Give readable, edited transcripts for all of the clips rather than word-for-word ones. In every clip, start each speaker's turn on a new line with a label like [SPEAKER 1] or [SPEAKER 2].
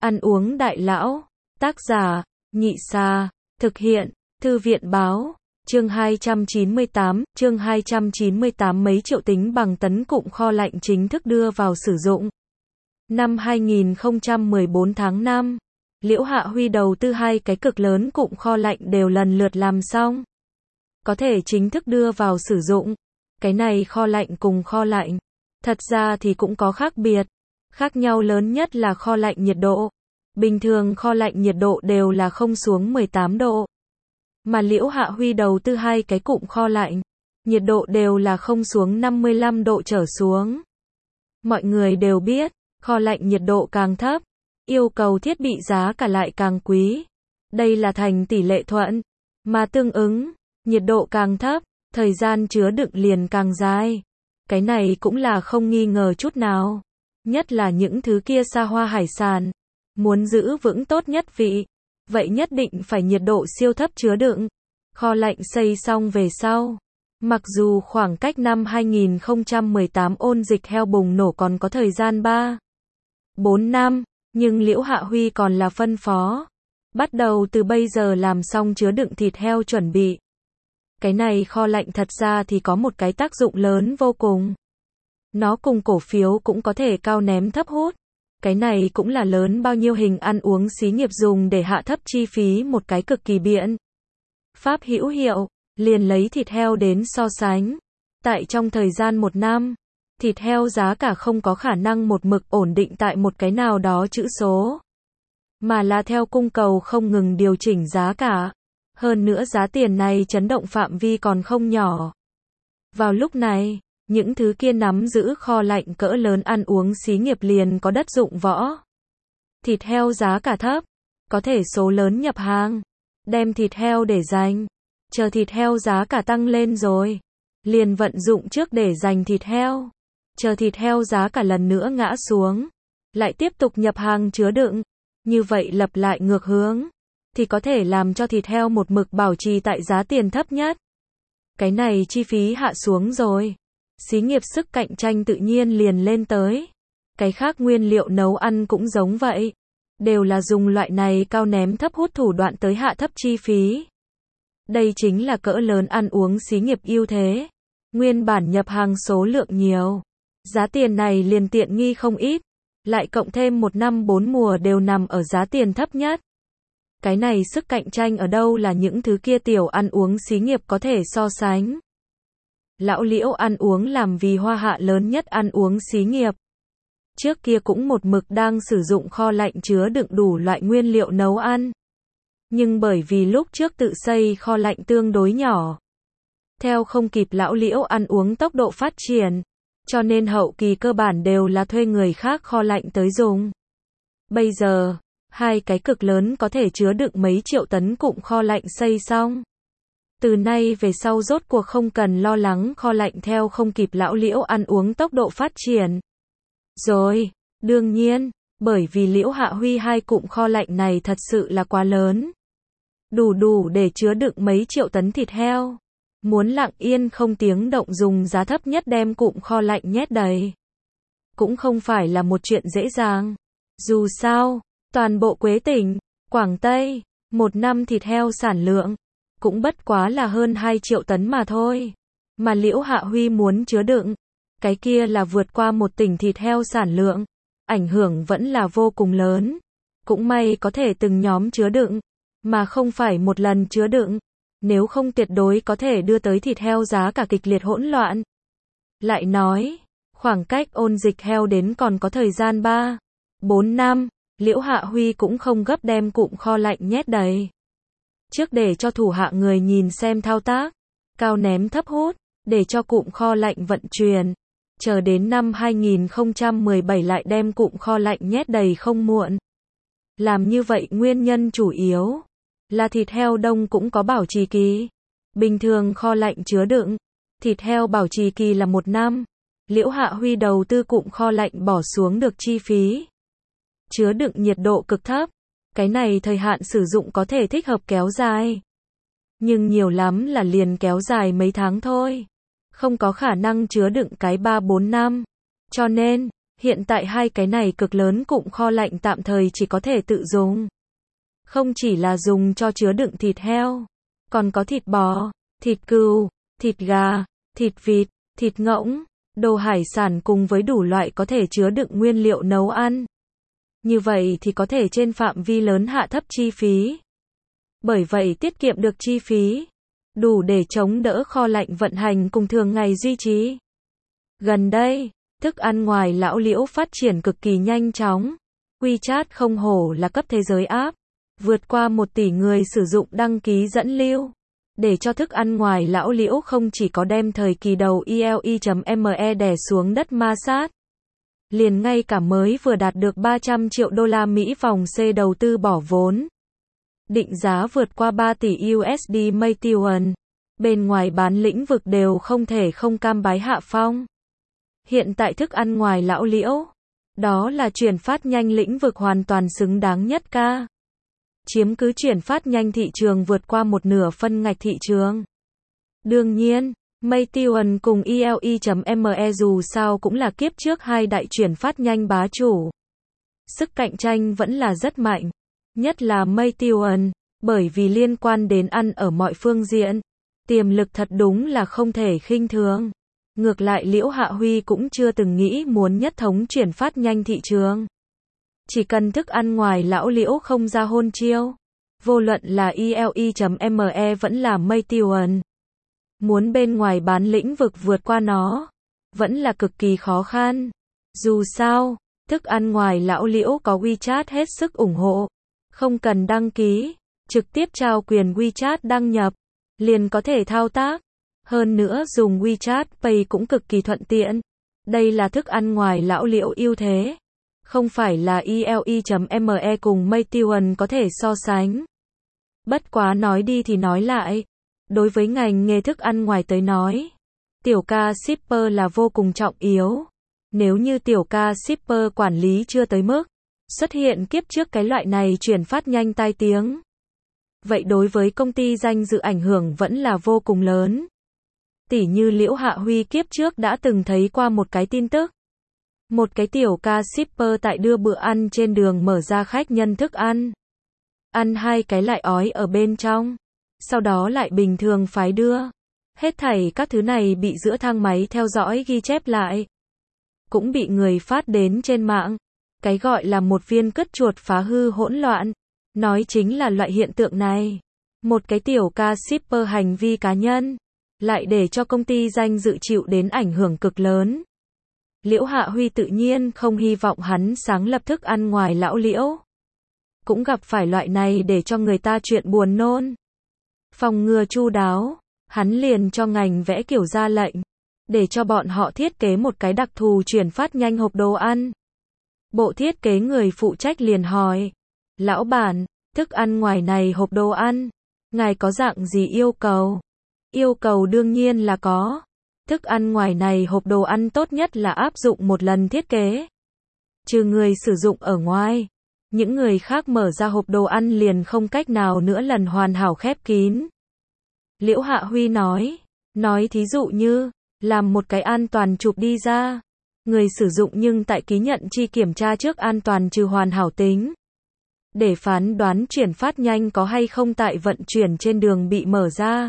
[SPEAKER 1] Ăn uống đại lão. Tác giả, Nhị Sa. Thực hiện, Thư viện Báo. Chương 298, mấy triệu tính bằng tấn cụm kho lạnh chính thức đưa vào sử dụng. Năm 2014 tháng 5, Liễu Hạ Huy đầu tư 2 cái cực lớn cụm kho lạnh đều lần lượt làm xong. Có thể chính thức đưa vào sử dụng. Cái này kho lạnh cùng kho lạnh, thật ra thì cũng có khác biệt. Khác nhau lớn nhất là kho lạnh nhiệt độ. Bình thường kho lạnh nhiệt độ đều là không xuống 18 độ. Mà Liễu Hạ Huy đầu tư 2 cái cụm kho lạnh, nhiệt độ đều là không xuống 55 độ trở xuống. Mọi người đều biết, kho lạnh nhiệt độ càng thấp, yêu cầu thiết bị giá cả lại càng quý. Đây là thành tỷ lệ thuận, mà tương ứng, nhiệt độ càng thấp, thời gian chứa đựng liền càng dài. Cái này cũng là không nghi ngờ chút nào. Nhất là những thứ kia xa hoa hải sản, muốn giữ vững tốt nhất vị, vậy nhất định phải nhiệt độ siêu thấp chứa đựng. Kho lạnh xây xong về sau, mặc dù khoảng cách năm 2018 ôn dịch heo bùng nổ còn có thời gian 3-4 năm, nhưng Liễu Hạ Huy còn là phân phó. Bắt đầu từ bây giờ làm xong chứa đựng thịt heo chuẩn bị. Cái này kho lạnh thật ra thì có một cái tác dụng lớn vô cùng. Nó cùng cổ phiếu cũng có thể cao ném thấp hút. Cái này cũng là lớn bao nhiêu hình ăn uống xí nghiệp dùng để hạ thấp chi phí một cái cực kỳ biện pháp hữu hiệu. Liền lấy thịt heo đến so sánh. Tại trong thời gian 1 năm, thịt heo giá cả không có khả năng một mực ổn định tại một cái nào đó chữ số, mà là theo cung cầu không ngừng điều chỉnh giá cả. Hơn nữa giá tiền này chấn động phạm vi còn không nhỏ. Vào lúc này, những thứ kia nắm giữ kho lạnh cỡ lớn ăn uống xí nghiệp liền có đất dụng võ. Thịt heo giá cả thấp, có thể số lớn nhập hàng, đem thịt heo để dành, chờ thịt heo giá cả tăng lên rồi, liền vận dụng trước để dành thịt heo, chờ thịt heo giá cả lần nữa ngã xuống, lại tiếp tục nhập hàng chứa đựng, như vậy lặp lại ngược hướng, thì có thể làm cho thịt heo một mực bảo trì tại giá tiền thấp nhất. Cái này chi phí hạ xuống rồi, xí nghiệp sức cạnh tranh tự nhiên liền lên tới. Cái khác nguyên liệu nấu ăn cũng giống vậy, đều là dùng loại này cao ném thấp hút thủ đoạn tới hạ thấp chi phí. Đây chính là cỡ lớn ăn uống xí nghiệp ưu thế. Nguyên bản nhập hàng số lượng nhiều, giá tiền này liền tiện nghi không ít, lại cộng thêm 1 năm 4 mùa đều nằm ở giá tiền thấp nhất. Cái này sức cạnh tranh ở đâu là những thứ kia tiểu ăn uống xí nghiệp có thể so sánh. Lão Liễu ăn uống làm vì Hoa Hạ lớn nhất ăn uống xí nghiệp. Trước kia cũng một mực đang sử dụng kho lạnh chứa đựng đủ loại nguyên liệu nấu ăn. Nhưng bởi vì lúc trước tự xây kho lạnh tương đối nhỏ, theo không kịp Lão Liễu ăn uống tốc độ phát triển, cho nên hậu kỳ cơ bản đều là thuê người khác kho lạnh tới dùng. Bây giờ, 2 cái cực lớn có thể chứa đựng mấy triệu tấn cụm kho lạnh xây xong. Từ nay về sau rốt cuộc không cần lo lắng kho lạnh theo không kịp Lão Liễu ăn uống tốc độ phát triển. Rồi, đương nhiên, bởi vì Liễu Hạ Huy 2 cụm kho lạnh này thật sự là quá lớn. Đủ để chứa đựng mấy triệu tấn thịt heo. Muốn lặng yên không tiếng động dùng giá thấp nhất đem cụm kho lạnh nhét đầy, cũng không phải là một chuyện dễ dàng. Dù sao, toàn bộ Quế tỉnh, Quảng Tây, 1 năm thịt heo sản lượng, cũng bất quá là hơn 2 triệu tấn mà thôi. Mà Liễu Hạ Huy muốn chứa đựng, cái kia là vượt qua 1 tỉnh thịt heo sản lượng. Ảnh hưởng vẫn là vô cùng lớn. Cũng may có thể từng nhóm chứa đựng, mà không phải một lần chứa đựng. Nếu không tuyệt đối có thể đưa tới thịt heo giá cả kịch liệt hỗn loạn. Lại nói, khoảng cách ôn dịch heo đến còn có thời gian 3-4 năm, Liễu Hạ Huy cũng không gấp đem cụm kho lạnh nhét đầy. Trước để cho thủ hạ người nhìn xem thao tác, cao ném thấp hút, để cho cụm kho lạnh vận chuyển. Chờ đến năm 2017 lại đem cụm kho lạnh nhét đầy không muộn. Làm như vậy nguyên nhân chủ yếu là thịt heo đông cũng có bảo trì kỳ. Bình thường kho lạnh chứa đựng, thịt heo bảo trì kỳ là 1 năm. Liễu Hạ Huy đầu tư cụm kho lạnh bỏ xuống được chi phí. Chứa đựng nhiệt độ cực thấp. Cái này thời hạn sử dụng có thể thích hợp kéo dài. Nhưng nhiều lắm là liền kéo dài mấy tháng thôi. Không có khả năng chứa đựng cái 3-4 năm. Cho nên, Hiện tại hai cái này cực lớn cụm kho lạnh tạm thời chỉ có thể tự dùng. Không chỉ là dùng cho chứa đựng thịt heo, còn có thịt bò, thịt cừu, thịt gà, thịt vịt, thịt ngỗng, đồ hải sản cùng với đủ loại có thể chứa đựng nguyên liệu nấu ăn. Như vậy thì có thể trên phạm vi lớn hạ thấp chi phí. Bởi vậy tiết kiệm được chi phí, đủ để chống đỡ kho lạnh vận hành cùng thường ngày duy trì. Gần đây, thức ăn ngoài lão Liễu phát triển cực kỳ nhanh chóng. WeChat không hổ là cấp thế giới app, vượt qua 1 tỷ người sử dụng đăng ký dẫn lưu. Để cho thức ăn ngoài lão Liễu không chỉ có đem thời kỳ đầu ELE.me đè xuống đất ma sát, liền ngay cả mới vừa đạt được 300 triệu đô la Mỹ vòng C đầu tư bỏ vốn. Định giá vượt qua 3 tỷ USD Maytion. Bên ngoài bán lĩnh vực đều không thể không cam bái hạ phong. Hiện tại thức ăn ngoài lão Liễu, đó là chuyển phát nhanh lĩnh vực hoàn toàn xứng đáng nhất ca. Chiếm cứ chuyển phát nhanh thị trường vượt qua một nửa phân ngạch thị trường. Đương nhiên, Maytion cùng ELE.me dù sao cũng là kiếp trước hai đại chuyển phát nhanh bá chủ. Sức cạnh tranh vẫn là rất mạnh, nhất là Maytion, bởi vì liên quan đến ăn ở mọi phương diện, tiềm lực thật đúng là không thể khinh thường. Ngược lại Liễu Hạ Huy cũng chưa từng nghĩ muốn nhất thống chuyển phát nhanh thị trường. Chỉ cần thức ăn ngoài lão Liễu không ra hôn chiêu, vô luận là ELE.me vẫn là Maytion, muốn bên ngoài bán lĩnh vực vượt qua nó, vẫn là cực kỳ khó khăn. Dù sao, thức ăn ngoài lão Liễu có WeChat hết sức ủng hộ, không cần đăng ký, trực tiếp trao quyền WeChat đăng nhập, liền có thể thao tác. Hơn nữa dùng WeChat Pay cũng cực kỳ thuận tiện. Đây là thức ăn ngoài lão Liễu ưu thế. Không phải là ELE.me cùng Maytion có thể so sánh. Bất quá nói đi thì nói lại. Đối với ngành nghề thức ăn ngoài tới nói, tiểu ca shipper là vô cùng trọng yếu. Nếu như tiểu ca shipper quản lý chưa tới mức xuất hiện kiếp trước cái loại này chuyển phát nhanh tai tiếng, vậy đối với công ty danh dự ảnh hưởng vẫn là vô cùng lớn. Tỉ như Liễu Hạ Huy kiếp trước đã từng thấy qua một cái tin tức. Một cái tiểu ca shipper tại đưa bữa ăn trên đường mở ra khách nhân thức ăn. Ăn hai cái lại ói ở bên trong. Sau đó lại bình thường phái đưa. Hết thảy các thứ này bị giữa thang máy theo dõi ghi chép lại. Cũng bị người phát đến trên mạng. Cái gọi là một viên cứt chuột phá hư hỗn loạn. Nói chính là loại hiện tượng này. Một cái tiểu ca shipper hành vi cá nhân, lại để cho công ty danh dự chịu đến ảnh hưởng cực lớn. Liễu Hạ Huy tự nhiên không hy vọng hắn sáng lập thức ăn ngoài lão Liễu cũng gặp phải loại này để cho người ta chuyện buồn nôn. Phòng ngừa chu đáo, hắn liền cho ngành vẽ kiểu ra lệnh, để cho bọn họ thiết kế một cái đặc thù chuyển phát nhanh hộp đồ ăn. Bộ thiết kế người phụ trách liền hỏi, lão bản, thức ăn ngoài này hộp đồ ăn, ngài có dạng gì yêu cầu? Yêu cầu đương nhiên là có. Thức ăn ngoài này hộp đồ ăn tốt nhất là áp dụng một lần thiết kế. Trừ người sử dụng ở ngoài, những người khác mở ra hộp đồ ăn liền không cách nào nữa lần hoàn hảo khép kín. Liễu Hạ Huy nói thí dụ như, làm một cái an toàn chụp đi ra. Người sử dụng nhưng tại ký nhận chi kiểm tra trước an toàn trừ hoàn hảo tính. Để phán đoán chuyển phát nhanh có hay không tại vận chuyển trên đường bị mở ra.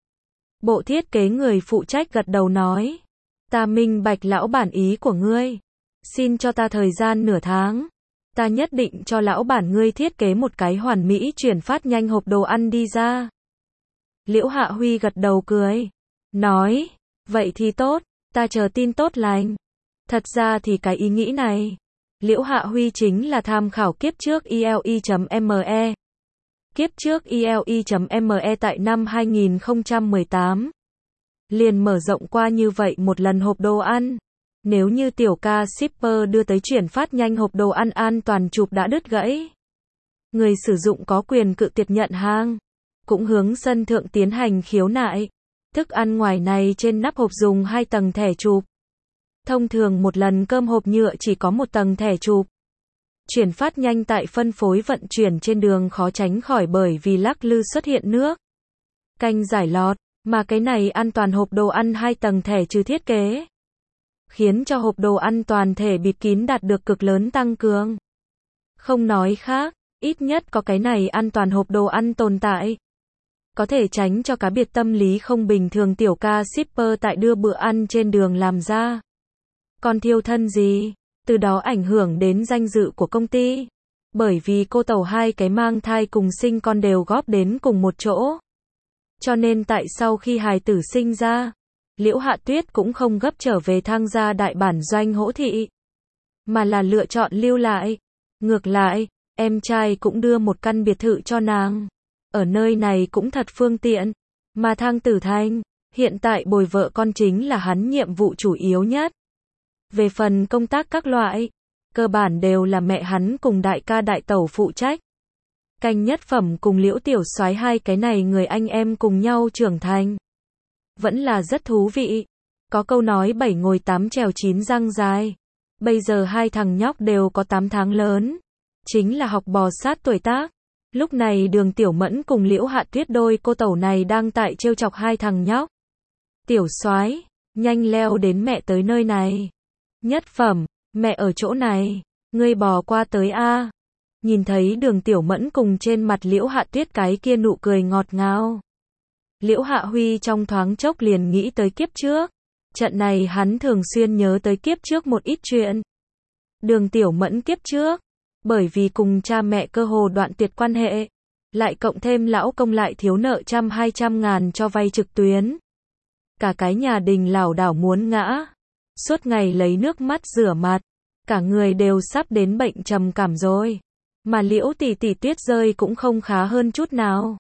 [SPEAKER 1] Bộ thiết kế người phụ trách gật đầu nói, ta minh bạch lão bản ý của ngươi. Xin cho ta thời gian nửa tháng. Ta nhất định cho lão bản ngươi thiết kế một cái hoàn mỹ chuyển phát nhanh hộp đồ ăn đi ra. Liễu Hạ Huy gật đầu cười, nói, vậy thì tốt, ta chờ tin tốt lành. Thật ra thì cái ý nghĩ này, Liễu Hạ Huy chính là tham khảo kiếp trước ELE.me. Kiếp trước ELE.me tại năm 2018 liền mở rộng qua như vậy một lần hộp đồ ăn. Nếu như tiểu ca shipper đưa tới chuyển phát nhanh hộp đồ ăn an toàn chụp đã đứt gãy, người sử dụng có quyền cự tuyệt nhận hàng, cũng hướng sân thượng tiến hành khiếu nại. Thức ăn ngoài này trên nắp hộp dùng 2 tầng thẻ chụp. Thông thường một lần cơm hộp nhựa chỉ có 1 tầng thẻ chụp. Chuyển phát nhanh tại phân phối vận chuyển trên đường khó tránh khỏi bởi vì lắc lư xuất hiện nước canh giải lọt, mà cái này an toàn hộp đồ ăn 2 tầng thẻ trừ thiết kế. khiến cho hộp đồ ăn toàn thể bịt kín đạt được cực lớn tăng cường. Không nói khác, ít nhất có cái này an toàn hộp đồ ăn tồn tại. Có thể tránh cho cá biệt tâm lý không bình thường tiểu ca shipper tại đưa bữa ăn trên đường làm ra. Còn thiêu thân gì, từ đó ảnh hưởng đến danh dự của công ty. Bởi vì cô tàu hai cái mang thai cùng sinh con đều góp đến cùng một chỗ. Cho nên tại sau khi hài tử sinh ra, Liễu Hạ Tuyết cũng không gấp trở về Thang gia đại bản doanh hỗ thị, mà là lựa chọn lưu lại. Ngược lại, em trai cũng đưa một căn biệt thự cho nàng. Ở nơi này cũng thật phương tiện. Mà Thang Tử Thanh, hiện tại bồi vợ con chính là hắn nhiệm vụ chủ yếu nhất. Về phần công tác các loại, cơ bản đều là mẹ hắn cùng đại ca đại tẩu phụ trách. Canh Nhất Phẩm cùng Liễu Tiểu Soái hai cái này người anh em cùng nhau trưởng thành. Vẫn là rất thú vị. Có câu nói 7 ngồi 8 trèo 9 răng dài. Bây giờ hai thằng nhóc đều có 8 tháng lớn. Chính là học bò sát tuổi tác. Lúc này Đường Tiểu Mẫn cùng Liễu Hạ Tuyết đôi cô tẩu này đang tại trêu chọc hai thằng nhóc. Tiểu Soái, nhanh leo đến mẹ tới nơi này. Nhất Phẩm, mẹ ở chỗ này, ngươi bò qua tới a. Nhìn thấy Đường Tiểu Mẫn cùng trên mặt Liễu Hạ Tuyết cái kia nụ cười ngọt ngào. Liễu Hạ Huy trong thoáng chốc liền nghĩ tới kiếp trước. Trận này hắn thường xuyên nhớ tới kiếp trước một ít chuyện. Đường Tiểu Mẫn kiếp trước, bởi vì cùng cha mẹ cơ hồ đoạn tuyệt quan hệ, lại cộng thêm lão công lại thiếu nợ 100-200 ngàn cho vay trực tuyến. Cả cái nhà đình lảo đảo muốn ngã, suốt ngày lấy nước mắt rửa mặt, cả người đều sắp đến bệnh trầm cảm rồi. Mà Liễu tỷ tỷ Tuyết rơi cũng không khá hơn chút nào.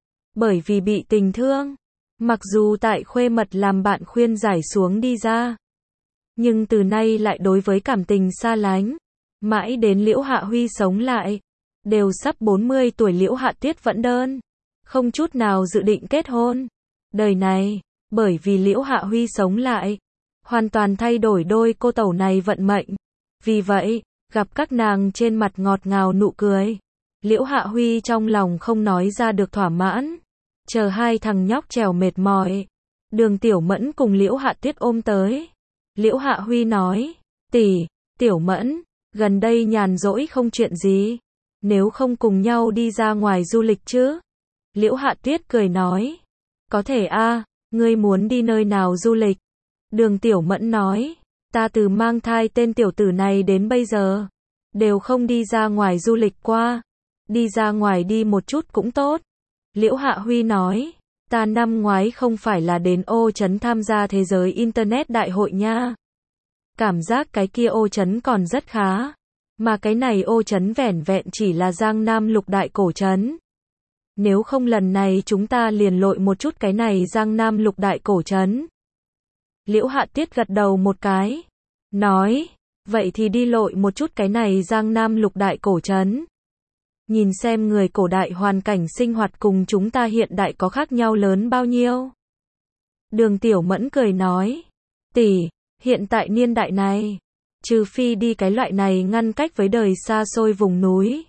[SPEAKER 1] Bởi vì bị tình thương, mặc dù tại khuê mật làm bạn khuyên giải xuống đi ra, nhưng từ nay lại đối với cảm tình xa lánh. Mãi đến Liễu Hạ Huy sống lại, đều sắp 40 tuổi Liễu Hạ Tuyết vẫn đơn, không chút nào dự định kết hôn. Đời này, bởi vì Liễu Hạ Huy sống lại, hoàn toàn thay đổi đôi cô tẩu này vận mệnh. Vì vậy, gặp các nàng trên mặt ngọt ngào nụ cười, Liễu Hạ Huy trong lòng không nói ra được thỏa mãn. Chờ hai thằng nhóc trèo mệt mỏi, Đường Tiểu Mẫn cùng Liễu Hạ Tuyết ôm tới. Liễu Hạ Huy nói, tỷ, Tiểu Mẫn, gần đây nhàn rỗi không chuyện gì, nếu không cùng nhau đi ra ngoài du lịch chứ? Liễu Hạ Tuyết cười nói, có thể a, ngươi muốn đi nơi nào du lịch? Đường Tiểu Mẫn nói, ta từ mang thai tên tiểu tử này đến bây giờ, đều không đi ra ngoài du lịch qua, đi ra ngoài đi một chút cũng tốt. Liễu Hạ Huy nói, ta năm ngoái không phải là đến Ô Trấn tham gia thế giới Internet đại hội nha. Cảm giác cái kia Ô Trấn còn rất khá, mà cái này Ô Trấn vẻn vẹn chỉ là Giang Nam lục đại cổ trấn. Nếu không lần này chúng ta liền lội một chút cái này Giang Nam lục đại cổ trấn. Liễu Hạ Tuyết gật đầu một cái, nói, vậy thì đi lội một chút cái này Giang Nam lục đại cổ trấn. Nhìn xem người cổ đại hoàn cảnh sinh hoạt cùng chúng ta hiện đại có khác nhau lớn bao nhiêu. Đường Tiểu Mẫn cười nói, tỷ, hiện tại niên đại này, trừ phi đi cái loại này ngăn cách với đời xa xôi vùng núi.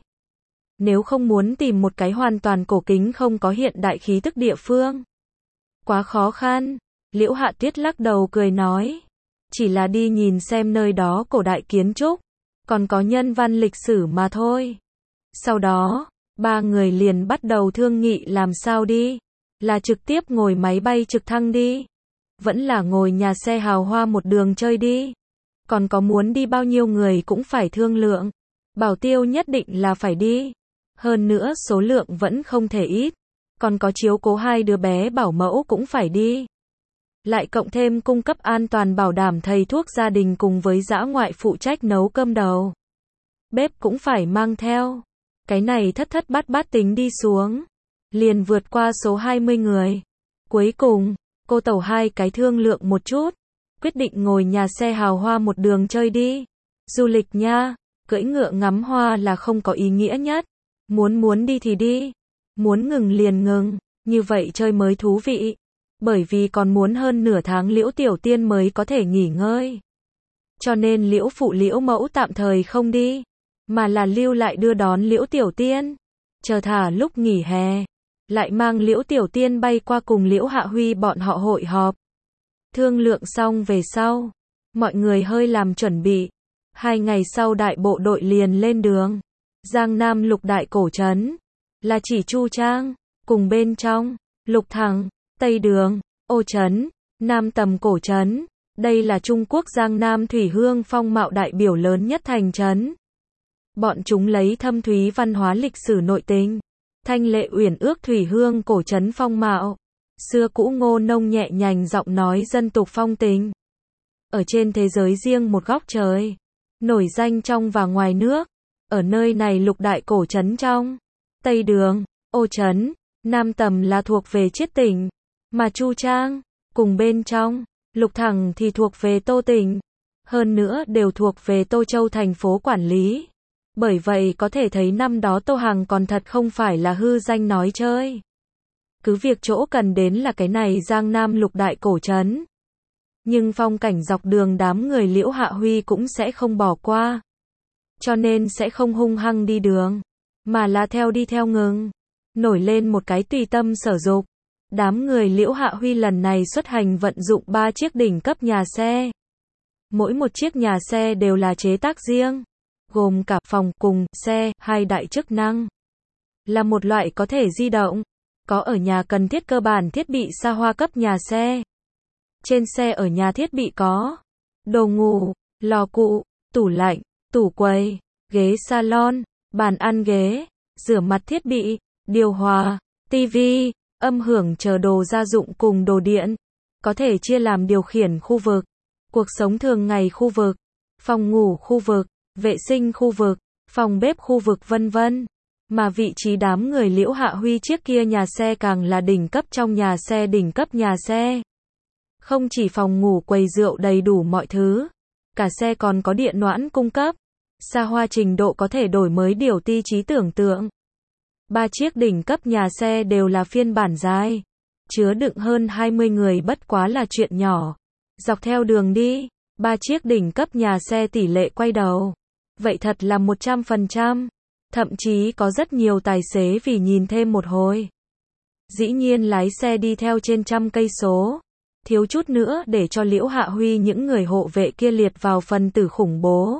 [SPEAKER 1] Nếu không muốn tìm một cái hoàn toàn cổ kính không có hiện đại khí tức địa phương, quá khó khăn. Liễu Hạ Tuyết lắc đầu cười nói, chỉ là đi nhìn xem nơi đó cổ đại kiến trúc, còn có nhân văn lịch sử mà thôi. Sau đó, ba người liền bắt đầu thương nghị làm sao đi, là trực tiếp ngồi máy bay trực thăng đi, vẫn là ngồi nhà xe hào hoa một đường chơi đi. Còn có muốn đi bao nhiêu người cũng phải thương lượng, bảo tiêu nhất định là phải đi. Hơn nữa số lượng vẫn không thể ít, còn có chiếu cố hai đứa bé bảo mẫu cũng phải đi. Lại cộng thêm cung cấp an toàn bảo đảm thầy thuốc gia đình cùng với dã ngoại phụ trách nấu cơm đầu. Bếp cũng phải mang theo. Cái này thất thất bát bát tính đi xuống, liền vượt qua số 20 người. Cuối cùng, cô tẩu hai cái thương lượng một chút, quyết định ngồi nhà xe hào hoa một đường chơi đi. Du lịch nha, cưỡi ngựa ngắm hoa là không có ý nghĩa nhất. Muốn đi thì đi, muốn ngừng liền ngừng, như vậy chơi mới thú vị. Bởi vì còn muốn hơn nửa tháng Liễu Tiểu Tiên mới có thể nghỉ ngơi. Cho nên Liễu phụ Liễu mẫu tạm thời không đi, mà là lưu lại đưa đón Liễu Tiểu Tiên. Chờ thả lúc nghỉ hè, lại mang Liễu Tiểu Tiên bay qua cùng Liễu Hạ Huy bọn họ hội họp. Thương lượng xong về sau, Mọi người hơi làm chuẩn bị. 2 ngày sau đại bộ đội liền lên đường. Giang Nam lục đại cổ trấn, là chỉ Chu Trang, cùng bên trong, Lục Thằng, Tây Đường, Ô Trấn, Nam Tầm cổ trấn. Đây là Trung Quốc Giang Nam thủy hương phong mạo đại biểu lớn nhất thành trấn. Bọn chúng lấy thâm thúy văn hóa lịch sử nội tình, thanh lệ uyển ước thủy hương cổ trấn phong mạo, xưa cũ ngô nông nhẹ nhàng giọng nói dân tục phong tình. Ở trên thế giới riêng một góc trời, nổi danh trong và ngoài nước. Ở nơi này lục đại cổ trấn trong, Tây Đường, Ô Trấn, Nam Tầm là thuộc về Chiết tỉnh, mà Chu Trang, cùng bên trong, Lục Thằng thì thuộc về Tô tỉnh. Hơn nữa đều thuộc về Tô Châu thành phố quản lý. Bởi vậy có thể thấy năm đó Tô Hằng còn thật không phải là hư danh nói chơi. Cứ việc chỗ cần đến là cái này Giang Nam lục đại cổ trấn. Nhưng phong cảnh dọc đường đám người Liễu Hạ Huy cũng sẽ không bỏ qua. Cho nên sẽ không hung hăng đi đường, mà là đi theo ngừng. Nổi lên một cái tùy tâm sở dục. Đám người Liễu Hạ Huy lần này xuất hành vận dụng 3 chiếc đỉnh cấp nhà xe. Mỗi một chiếc nhà xe đều là chế tác riêng, gồm cả phòng cùng xe, 2 đại chức năng. Là một loại có thể di động, có ở nhà cần thiết cơ bản thiết bị xa hoa cấp nhà xe. Trên xe ở nhà thiết bị có đồ ngủ, lò cụ, tủ lạnh, tủ quầy, ghế salon, bàn ăn ghế, rửa mặt thiết bị, điều hòa, tivi, âm hưởng chờ đồ gia dụng cùng đồ điện. Có thể chia làm điều khiển khu vực, cuộc sống thường ngày khu vực, phòng ngủ khu vực, vệ sinh khu vực, phòng bếp khu vực vân vân. Mà vị trí đám người Liễu Hạ Huy chiếc kia nhà xe càng là đỉnh cấp trong nhà xe đỉnh cấp nhà xe. Không chỉ phòng ngủ quầy rượu đầy đủ mọi thứ, cả xe còn có điện noãn cung cấp. Xa hoa trình độ có thể đổi mới điều ti trí tưởng tượng. 3 chiếc đỉnh cấp nhà xe đều là phiên bản dài, chứa đựng hơn 20 người bất quá là chuyện nhỏ. Dọc theo đường đi, 3 chiếc đỉnh cấp nhà xe tỷ lệ quay đầu. Vậy thật là 100%. Thậm chí có rất nhiều tài xế vì nhìn thêm một hồi. Dĩ nhiên lái xe đi theo trên 100 cây số. Thiếu chút nữa để cho Liễu Hạ Huy những người hộ vệ kia liệt vào phần tử khủng bố.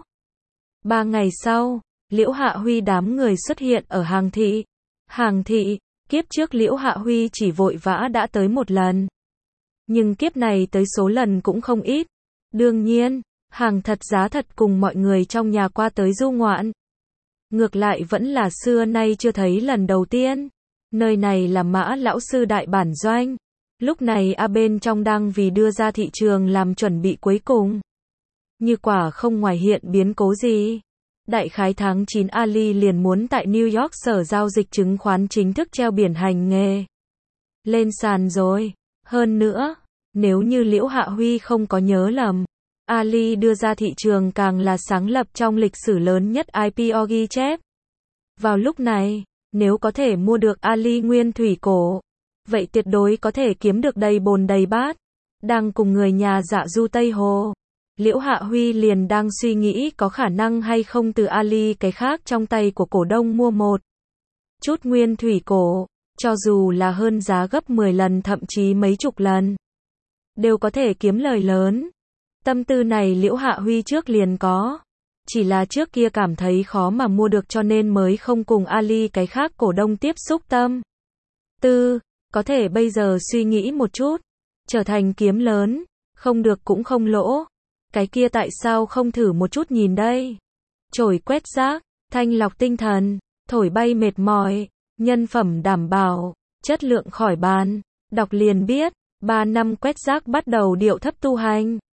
[SPEAKER 1] 3 ngày sau, Liễu Hạ Huy đám người xuất hiện ở Hàng Thị. Hàng Thị, kiếp trước Liễu Hạ Huy chỉ vội vã đã tới một lần. Nhưng kiếp này tới số lần cũng không ít. Đương nhiên, Hàng thật giá thật cùng mọi người trong nhà qua tới du ngoạn. Ngược lại vẫn là xưa nay chưa thấy lần đầu tiên. Nơi này là Mã lão sư đại bản doanh. Lúc này bên trong đang vì đưa ra thị trường làm chuẩn bị cuối cùng. Như quả không ngoài hiện biến cố gì. Đại khái tháng 9 Ali liền muốn tại New York sở giao dịch chứng khoán chính thức treo biển hành nghề. Lên sàn rồi. Hơn nữa, nếu như Liễu Hạ Huy không có nhớ lầm, Ali đưa ra thị trường càng là sáng lập trong lịch sử lớn nhất IPO ghi chép. Vào lúc này, nếu có thể mua được Ali nguyên thủy cổ, vậy tuyệt đối có thể kiếm được đầy bồn đầy bát. Đang cùng người nhà Dạ Du Tây Hồ, Liễu Hạ Huy liền đang suy nghĩ có khả năng hay không từ Ali cái khác trong tay của cổ đông mua một chút nguyên thủy cổ, cho dù là hơn giá gấp 10 lần thậm chí mấy chục lần, đều có thể kiếm lời lớn. Tâm tư này Liễu Hạ Huy trước liền có, chỉ là trước kia cảm thấy khó mà mua được cho nên mới không cùng Ali cái khác cổ đông tiếp xúc tâm tư. Có thể bây giờ suy nghĩ một chút, trở thành kiếm lớn, không được cũng không lỗ. Cái kia tại sao không thử một chút nhìn đây? Chổi quét rác, thanh lọc tinh thần, thổi bay mệt mỏi, nhân phẩm đảm bảo, chất lượng khỏi bàn. Đọc liền biết, 3 năm quét rác bắt đầu điệu thấp tu hành.